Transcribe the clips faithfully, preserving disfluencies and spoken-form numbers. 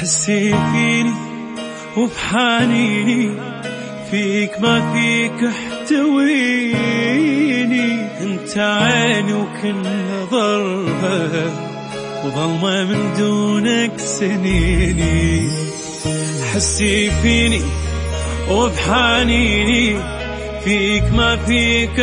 حسي فيني وبحنيني فيك ما فيك احتويني. انت عيني وكل نظرها وظلمة من دونك سنيني. حسي فيني وبحنيني فيك ما فيك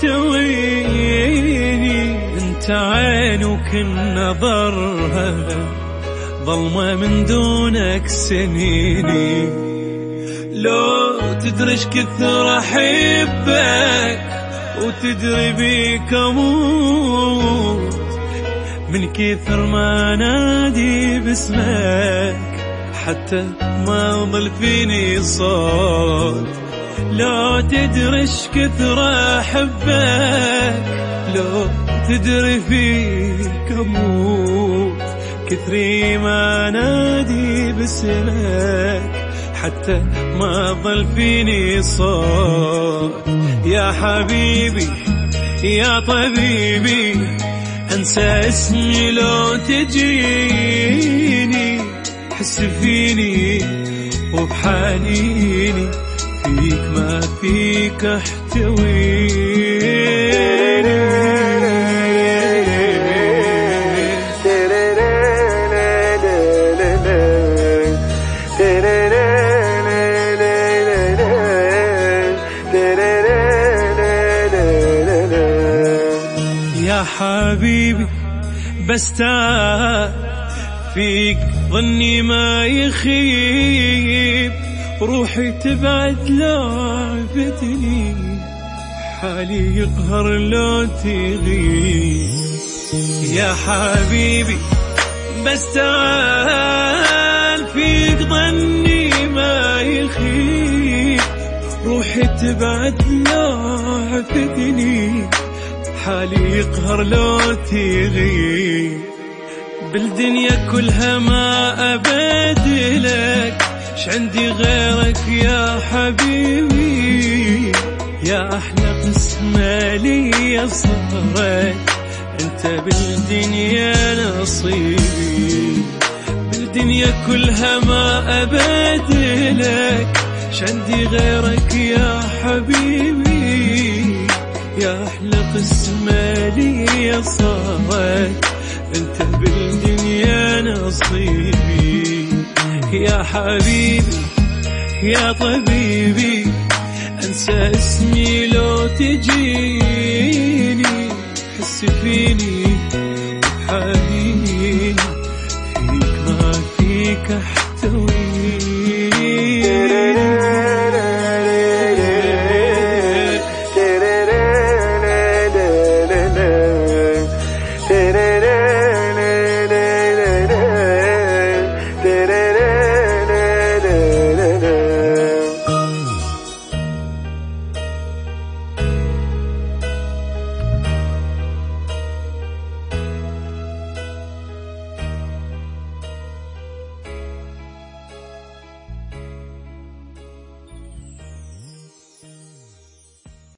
احتويني. انت عين وكل نظرها ظلمة من دونك سنيني. لو تدرش كثر احبك وتدري بيك اموت من كثر ما نادي باسمك حتى ما ظل فيني صوت. لو تدرش كثر احبك لو تدري فيك اموت كثري ما نادي باسمك حتى ما ظل فيني صوت. يا حبيبي يا طبيبي انسى اسمي لو تجيني. حس فيني وبحنيني فيك ما فيك احتويني. يا حبيبي بس تعال فيك ظني ما يخيب روحي تبعد لعبتني حالي يقهر لو تغيب. يا حبيبي بس تعال فيك ظني ما يخيب روحي تبعد لعبتني حالي يقهر لو تغيب. بالدنيا كلها ما أبدلك ش عندي غيرك يا حبيبي. يا أحلى قسمة لي صارت أنت بالدنيا نصيبي. بالدنيا كلها ما أبدلك ش عندي غيرك يا حبيبي. يا أحلى قسمة لي صارت أنت بالدنيا نصيبي. يا حبيبي يا طبيبي أنسى اسمي لو تجيني. حس فيني حبيبي